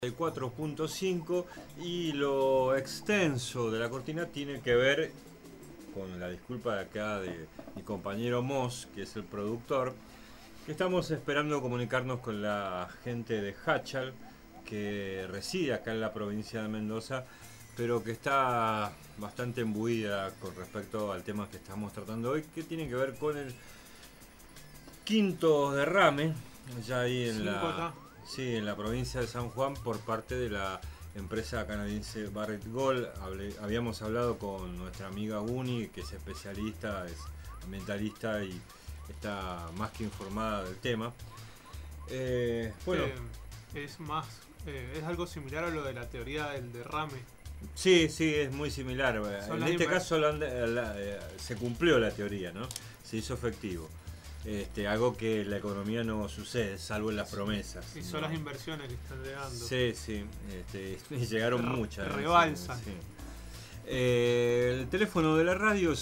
4.5 y lo extenso de la cortina tiene que ver con la disculpa de acá de mi compañero Moss, que es el productor, que estamos esperando comunicarnos con la gente de Hachal, que reside acá en la provincia de Mendoza, pero que está bastante embuida con respecto al tema que estamos tratando hoy, que tiene que ver con el quinto derrame, ya ahí en sí, en la provincia de San Juan, por parte de la empresa canadiense Barrick Gold. Habíamos hablado con nuestra amiga Guni, que es especialista, es ambientalista y está más que informada del tema. Bueno, es algo similar a lo de la teoría del derrame. Sí, es muy similar. En este caso se cumplió la teoría, ¿no? Se hizo efectivo. Algo que en la economía no sucede, salvo en las promesas. Y son las inversiones que están llegando. Sí. Llegaron muchas. Rebalsan. Sí. El teléfono de la radio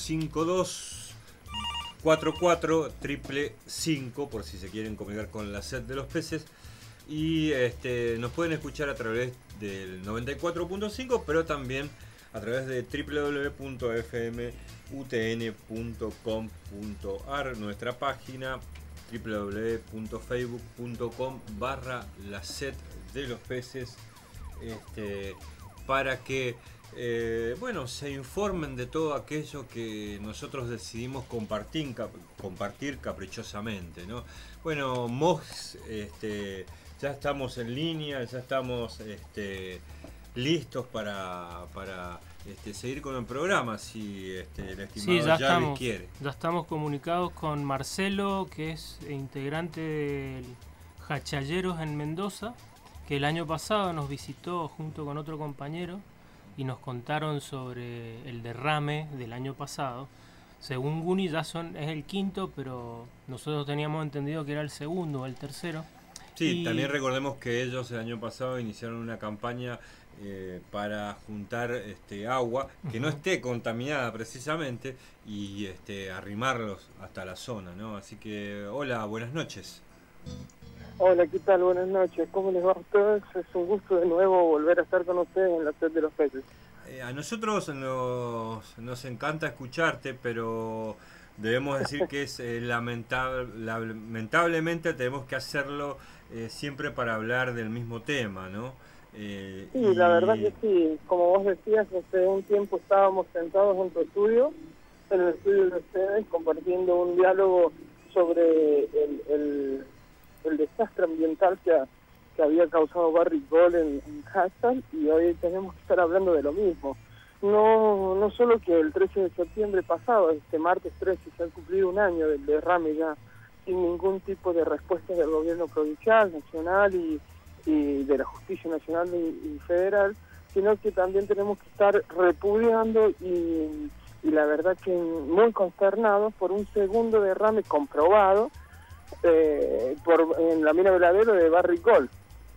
5244-555, por si se quieren comunicar con la sed de los peces. Y nos pueden escuchar a través del 94.5, pero también a través de www.fmutn.com.ar, nuestra página www.facebook.com/la sed de los peces, para que se informen de todo aquello que nosotros decidimos compartir caprichosamente, ¿no? Bueno, Mox, ya estamos en línea, ya estamos listos para seguir con el programa, si el estimado Javi quiere. Ya estamos comunicados con Marcelo, que es integrante del Hachalleros en Mendoza, que el año pasado nos visitó junto con otro compañero y nos contaron sobre el derrame del año pasado. Según Guni es el quinto, pero nosotros teníamos entendido que era el segundo o el tercero. Sí, también recordemos que ellos el año pasado iniciaron una campaña para juntar agua que no esté contaminada precisamente y arrimarlos hasta la zona, ¿no? Así que, hola, buenas noches. Hola, ¿qué tal? Buenas noches. ¿Cómo les va a ustedes? Es un gusto de nuevo volver a estar con ustedes en la sed de los peces. A nosotros nos encanta escucharte, pero debemos decir que es lamentablemente tenemos que hacerlo siempre para hablar del mismo tema, ¿no? Sí, la verdad que sí. Como vos decías, hace un tiempo estábamos sentados en tu estudio, en el estudio de ustedes, compartiendo un diálogo sobre el desastre ambiental que había causado Barrick Gold en Hachal, y hoy tenemos que estar hablando de lo mismo. No solo que el 13 de septiembre pasado, este martes 13, se ha cumplido un año del derrame ya, sin ningún tipo de respuesta del gobierno provincial, nacional y de la justicia nacional y federal, sino que también tenemos que estar repudiando y la verdad que muy consternados por un segundo derrame comprobado en la mina Veladero de Barrick Gold.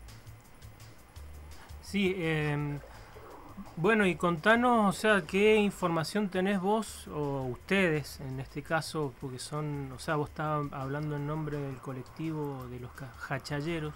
Sí, bueno, y contanos, ¿qué información tenés vos o ustedes en este caso? Porque vos estabas hablando en nombre del colectivo de los hachalleros.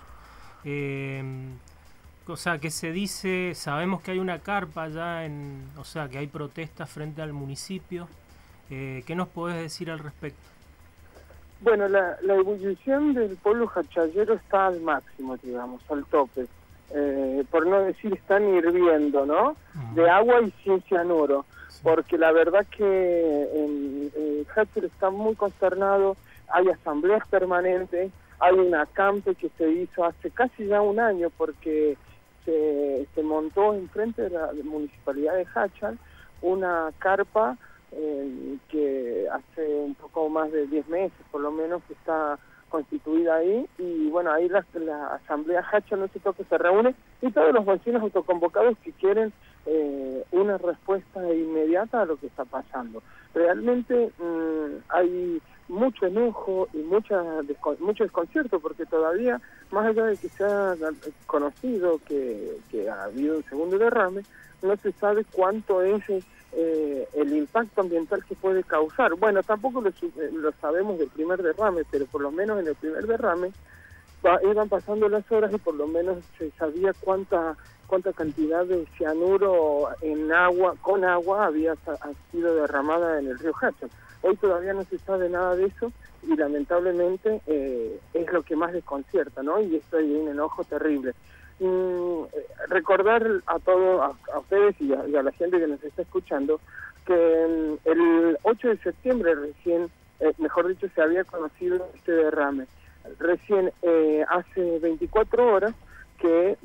¿Qué se dice? Sabemos que hay una carpa allá, que hay protestas frente al municipio. ¿Qué nos podés decir al respecto? Bueno, la ebullición del pueblo hachallero está al máximo, digamos, al tope. Por no decir están hirviendo, ¿no? De agua y sin cianuro. Sí. Porque la verdad que Hachal está muy consternado, hay asambleas permanentes, hay un acampe que se hizo hace casi ya un año porque se montó enfrente de la municipalidad de Hachal una carpa que hace un poco más de 10 meses por lo menos que está constituida ahí, y bueno, ahí la asamblea Hachal no sé qué se reúne, y todos los vecinos autoconvocados que quieren una respuesta inmediata a lo que está pasando. Realmente hay mucho enojo y mucho desconcierto, porque todavía, más allá de que se ha conocido que ha habido un segundo derrame, no se sabe cuánto es el impacto ambiental que puede causar. Bueno, tampoco lo sabemos del primer derrame, pero por lo menos en el primer derrame iban pasando las horas y por lo menos se sabía cuánta cantidad de cianuro con agua había sido derramada en el río Hachal. Hoy todavía no se sabe nada de eso y lamentablemente es lo que más desconcierta, ¿no? Y esto hay un enojo terrible. Recordar a todos, a ustedes y a la gente que nos está escuchando, que el 8 de septiembre recién, mejor dicho, se había conocido este derrame. Recién hace 24 horas que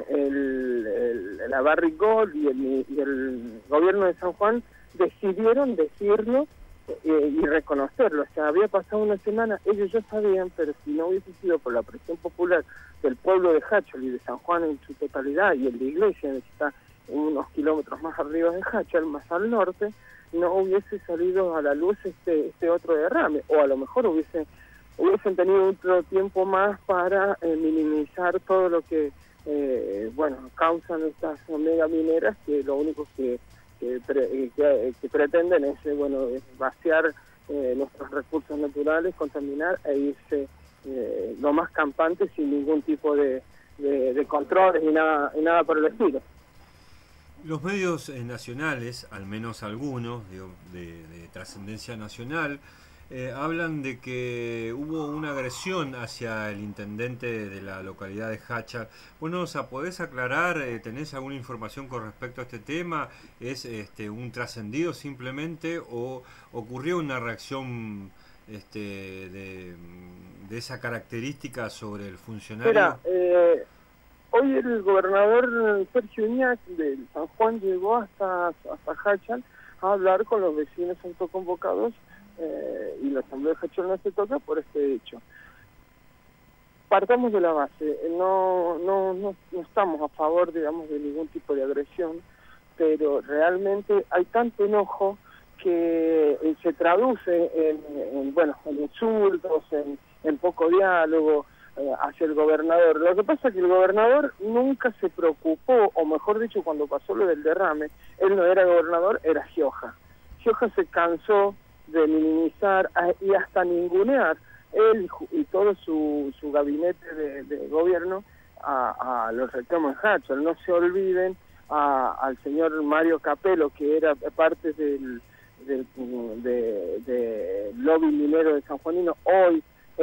la Barrick Gold y el gobierno de San Juan decidieron decirlo y reconocerlo. O sea, había pasado una semana, ellos ya sabían, pero si no hubiese sido por la presión popular del pueblo de Hachal y de San Juan en su totalidad, y el de Iglesia, que está unos kilómetros más arriba de Hachal, más al norte, no hubiese salido a la luz este otro derrame, o a lo mejor hubiesen tenido otro tiempo más para minimizar todo lo que causan estas mega mineras, que lo único que pretenden es vaciar nuestros recursos naturales, contaminar e irse lo más campante sin ningún tipo de controles y nada por el estilo. Los medios nacionales, al menos algunos de trascendencia nacional, hablan de que hubo una agresión hacia el intendente de la localidad de Hachal. Bueno, ¿podés aclarar? ¿Tenés alguna información con respecto a este tema? ¿Es un trascendido simplemente o ocurrió una reacción de esa característica sobre el funcionario? Mira, hoy el gobernador Sergio Uñac de San Juan llegó hasta Hachal a hablar con los vecinos autoconvocados y la asamblea de Hachal no se toca por este hecho. Partamos de la base, no estamos a favor, digamos, de ningún tipo de agresión, pero realmente hay tanto enojo que se traduce en insultos, en poco diálogo hacia el gobernador. Lo que pasa es que el gobernador nunca se preocupó, o mejor dicho, cuando pasó lo del derrame, él no era gobernador, era Gioja. Gioja se cansó de minimizar y hasta ningunear él y todo su gabinete de gobierno a los reclamos de Hachal. No se olviden al señor Mario Capello, que era parte del lobby minero de San Juanino, hoy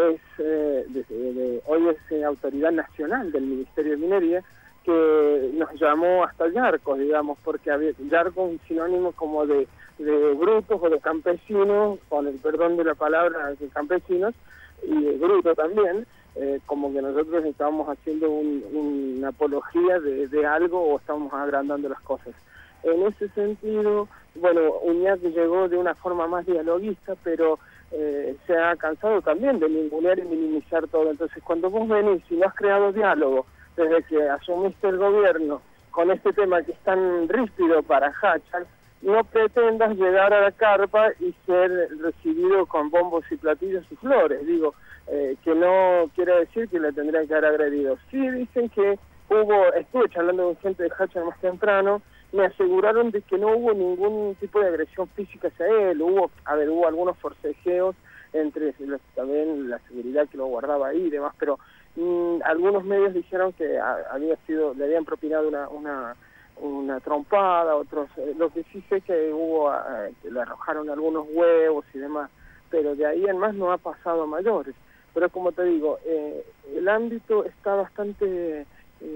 es autoridad nacional del Ministerio de Minería, que nos llamó hasta Yarcos, digamos, porque había Yarcos un sinónimo como de brutos o de campesinos, con el perdón de la palabra, de campesinos, y de bruto también, como que nosotros estábamos haciendo una apología de algo o estábamos agrandando las cosas. En ese sentido, Uñac llegó de una forma más dialoguista, pero se ha cansado también de ningunear y minimizar todo. Entonces, cuando vos venís y no has creado diálogo desde que asumiste el gobierno con este tema que es tan ríspido para Hachal, no pretendas llegar a la carpa y ser recibido con bombos y platillos y flores. Digo, que no quiere decir que le tendrían que haber agredido. Sí dicen que estuve charlando con gente de Hachal más temprano, me aseguraron de que no hubo ningún tipo de agresión física hacia él. Hubo algunos forcejeos entre también la seguridad que lo guardaba ahí y demás, pero algunos medios dijeron que le habían propinado una trompada, otros, lo que sí sé que que le arrojaron algunos huevos y demás, pero de ahí en más no ha pasado a mayores. Pero como te digo, el ámbito está bastante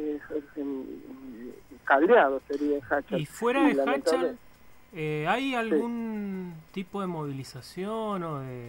caldeado, sería en Hachal. ¿Y fuera de Hachal hay algún tipo de movilización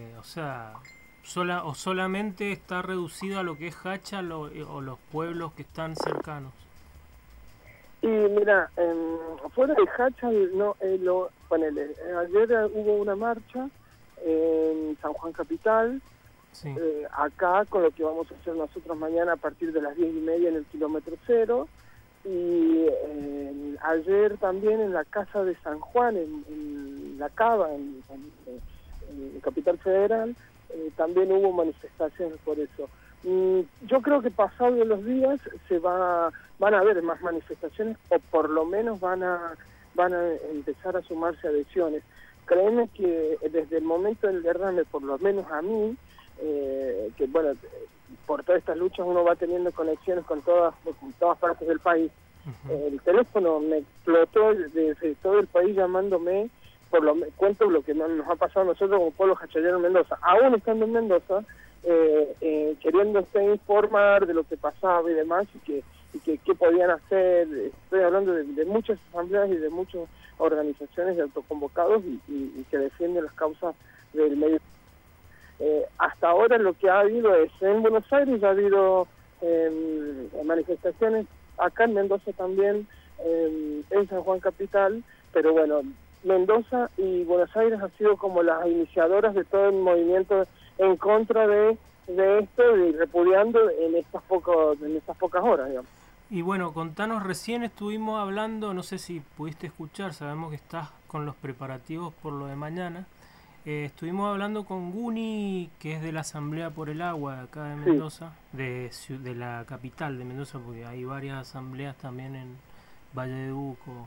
solamente está reducido a lo que es Hachal o los pueblos que están cercanos? Y mira, fuera de Hachal, ayer hubo una marcha en San Juan Capital, sí. Acá con lo que vamos a hacer nosotros mañana a partir de las 10:30 en el kilómetro 0, y ayer también en la Casa de San Juan, en La Cava, en Capital Federal, también hubo manifestaciones por eso. Yo creo que pasados los días van a haber más manifestaciones, o por lo menos van a empezar a sumarse adhesiones. Créeme que desde el momento del derrame, por lo menos a mí, que bueno, por todas estas luchas uno va teniendo conexiones con todas partes del país. El teléfono me explotó desde todo el país llamándome, cuento lo que nos ha pasado a nosotros como pueblo hachallero en Mendoza, aún estando en Mendoza, queriéndose informar de lo que pasaba y demás, y que qué podían hacer. Estoy hablando de muchas asambleas y de muchas organizaciones de autoconvocados y que defienden las causas del medio. Hasta ahora lo que ha habido es, en Buenos Aires ha habido manifestaciones, acá en Mendoza también, en San Juan Capital, pero bueno, Mendoza y Buenos Aires han sido como las iniciadoras de todo el movimiento en contra de esto y repudiando en estas pocas horas, digamos. Y bueno, contanos, recién estuvimos hablando, no sé si pudiste escuchar, sabemos que estás con los preparativos por lo de mañana. Estuvimos hablando con Guni, que es de la Asamblea por el Agua de acá de Mendoza, sí, de la capital de Mendoza, porque hay varias asambleas también en Valle de Uco.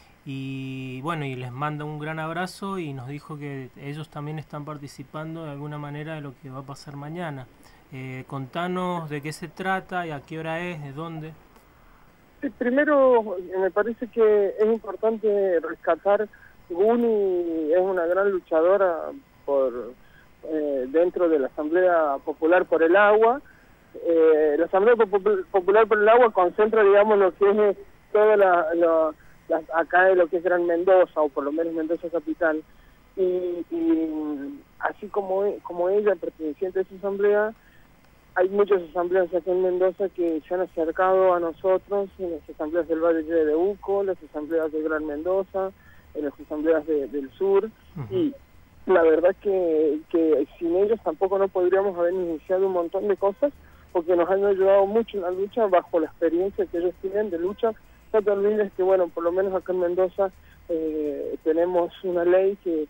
Y bueno, y les manda un gran abrazo y nos dijo que ellos también están participando de alguna manera de lo que va a pasar mañana. Contanos de qué se trata y a qué hora es, de dónde. Sí, primero me parece que es importante rescatar. Guni es una gran luchadora dentro de la Asamblea Popular por el Agua. La Asamblea Popular por el Agua concentra, digamos, lo que es toda acá de lo que es Gran Mendoza, o por lo menos Mendoza Capital. Y así como ella, perteneciente a esa asamblea, hay muchas asambleas acá en Mendoza que se han acercado a nosotros, en las asambleas del Valle de Uco, las asambleas de Gran Mendoza, en las asambleas del sur, y la verdad que sin ellos tampoco no podríamos haber iniciado un montón de cosas, porque nos han ayudado mucho en la lucha bajo la experiencia que ellos tienen de lucha. No te olvides que, bueno, por lo menos acá en Mendoza tenemos una ley que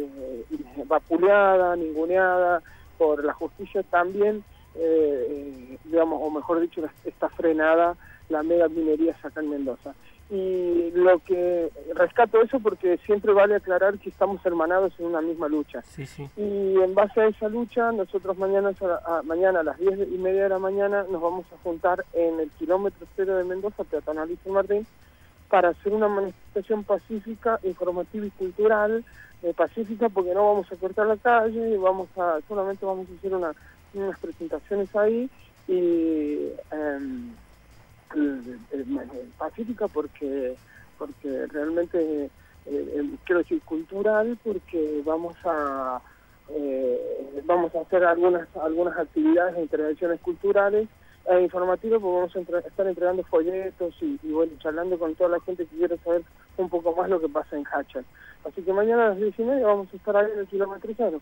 vapuleada, ninguneada por la justicia también, digamos, o mejor dicho, está frenada la mega minería acá en Mendoza. Y lo que rescato eso porque siempre vale aclarar que estamos hermanados en una misma lucha. Sí, sí. Y en base a esa lucha, nosotros mañana a las 10:30 de la mañana nos vamos a juntar en el kilómetro 0 de Mendoza, peatonal y San Martín, para hacer una manifestación pacífica, informativa y cultural, pacífica porque no vamos a cortar la calle, solamente vamos a hacer unas presentaciones ahí, y pacífica porque realmente quiero decir cultural, porque vamos a hacer algunas actividades e intervenciones culturales e informativas, porque vamos a estar entregando folletos y bueno, charlando con toda la gente que quiere saber un poco más lo que pasa en Hachal. Así que mañana a las 10:30 vamos a estar ahí en el kilómetro 0.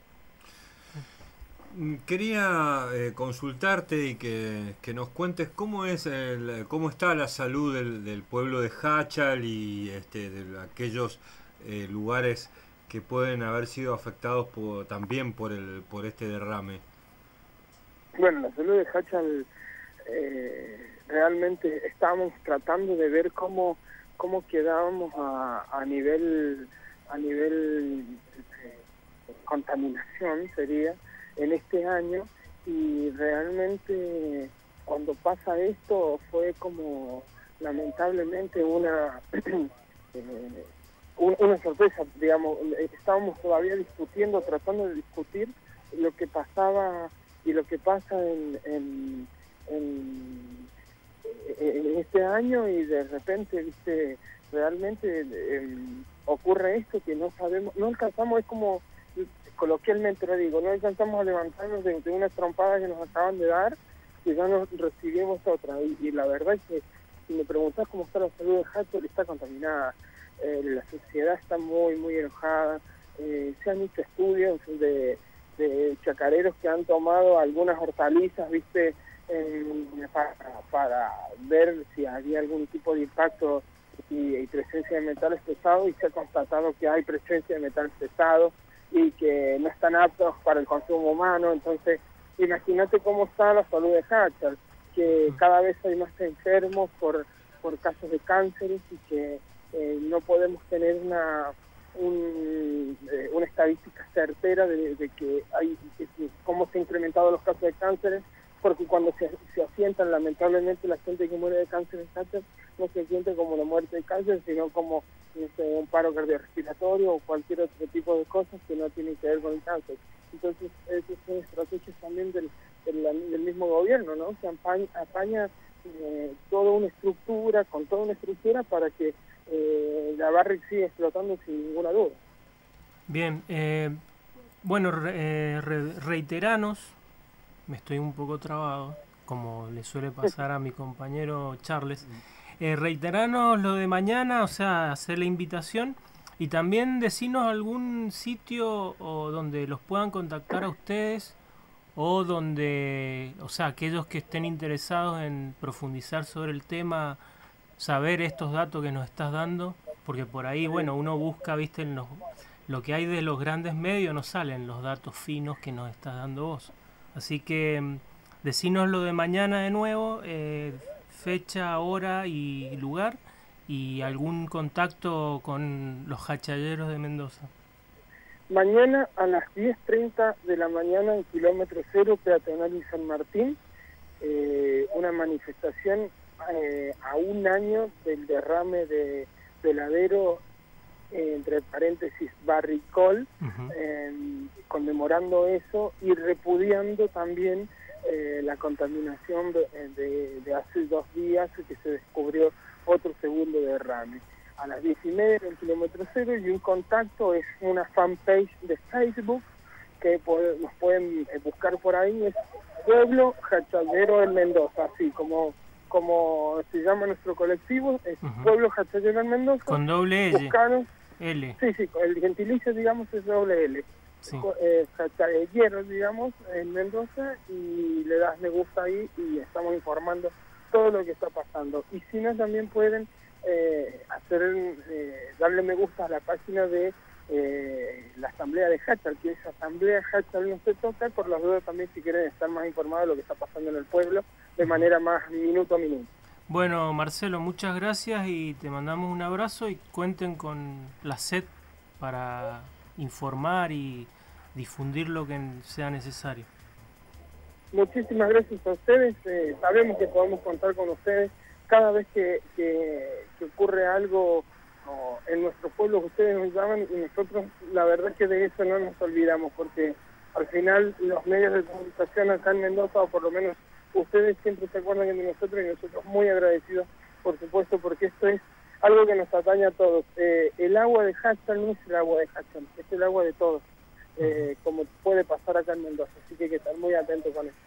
Quería consultarte y que nos cuentes cómo está la salud del pueblo de Hachal y de aquellos lugares que pueden haber sido afectados también por este derrame. Bueno, la salud de Hachal, realmente estábamos tratando de ver cómo quedábamos a nivel contaminación, sería, en este año, y realmente cuando pasa esto fue como lamentablemente una sorpresa, digamos. Estábamos todavía tratando de discutir lo que pasaba y lo que pasa en este año, y de repente, viste, realmente ocurre esto que no sabemos, no alcanzamos, es como coloquialmente lo digo, no alcanzamos a levantarnos de una trompada que nos acaban de dar, y ya nos recibimos otra, y la verdad es que si me preguntás cómo está la salud de Hachal, está contaminada, la sociedad está muy muy enojada, se han hecho estudios de chacareros que han tomado algunas hortalizas, viste, para ver si había algún tipo de impacto y presencia de metales pesados, y se ha constatado que hay presencia de metales pesados y que no están aptos para el consumo humano. Entonces, imagínate cómo está la salud de Hachal, que cada vez hay más enfermos por casos de cánceres, y que no podemos tener una estadística certera de que hay cómo se han incrementado los casos de cánceres, porque cuando se asientan, lamentablemente, la gente que muere de cáncer en cáncer no se siente como una muerte de cáncer, sino como un paro cardiorrespiratorio o cualquier otro tipo de cosas que no tienen que ver con el cáncer. Entonces, esas son estrategias también del mismo gobierno, ¿no? Se apaña toda una estructura, con toda una estructura para que la Barrick siga explotando sin ninguna duda. Bien, bueno, reiteranos, me estoy un poco trabado, como le suele pasar a mi compañero Charles. Reiteranos lo de mañana, o sea, hacer la invitación y también decinos algún sitio o donde los puedan contactar a ustedes o donde, o sea, aquellos que estén interesados en profundizar sobre el tema, saber estos datos que nos estás dando, porque por ahí, bueno, uno busca, viste, en lo que hay de los grandes medios, no salen los datos finos que nos estás dando vos. Así que decinos lo de mañana de nuevo, fecha, hora y lugar, y algún contacto con los hachalleros de Mendoza. Mañana a las 10:30 de la mañana en kilómetro 0, peatonal y San Martín, una manifestación a un año del derrame de Veladero, entre paréntesis Barricol, conmemorando eso y repudiando también la contaminación de hace 2 días, que se descubrió otro segundo derrame. A las 10:30 en kilómetro 0, y un contacto es una fanpage de Facebook que nos pueden buscar por ahí, es Pueblo Hachallero en Mendoza, así como se llama nuestro colectivo, es Pueblo Hachallero en Mendoza. Con doble L. Buscaron, L. Sí, el gentilicio, digamos, es doble L. Sí. Hachallero, digamos, en Mendoza, y le das me gusta ahí y estamos informando todo lo que está pasando. Y si no, también pueden darle me gusta a la página de la asamblea de Hachal, que es asamblea Hachal no se toca, por las dudas también, si quieren estar más informados de lo que está pasando en el pueblo de manera más minuto a minuto. Bueno, Marcelo, muchas gracias y te mandamos un abrazo, y cuenten con la SED para informar y difundir lo que sea necesario. Muchísimas gracias a ustedes, sabemos que podemos contar con ustedes cada vez que ocurre algo en nuestro pueblo. Ustedes nos llaman y nosotros, la verdad es que de eso no nos olvidamos, porque al final los medios de comunicación acá en Mendoza, o por lo menos ustedes, siempre se acuerdan de nosotros, y nosotros muy agradecidos, por supuesto, porque esto es algo que nos atañe a todos. El agua de Hachal no es el agua de Hachal, es el agua de todos, como puede pasar acá en Mendoza, así que hay que estar muy atentos con esto.